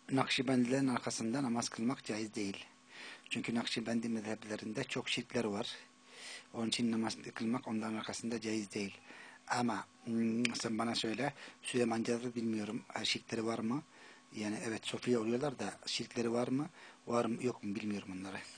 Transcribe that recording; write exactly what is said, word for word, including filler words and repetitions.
Nakşibendilerin arkasında namaz kılmak caiz değil. Çünkü Nakşibendi mezheplerinde çok şirkler var. Onun için namaz kılmak onların arkasında caiz değil. Ama hmm, sen bana söyle, Süleymancıları bilmiyorum. Şirkleri var mı? Yani evet Sofiye oluyorlar da şirkleri var mı? Var mı yok mu bilmiyorum onları.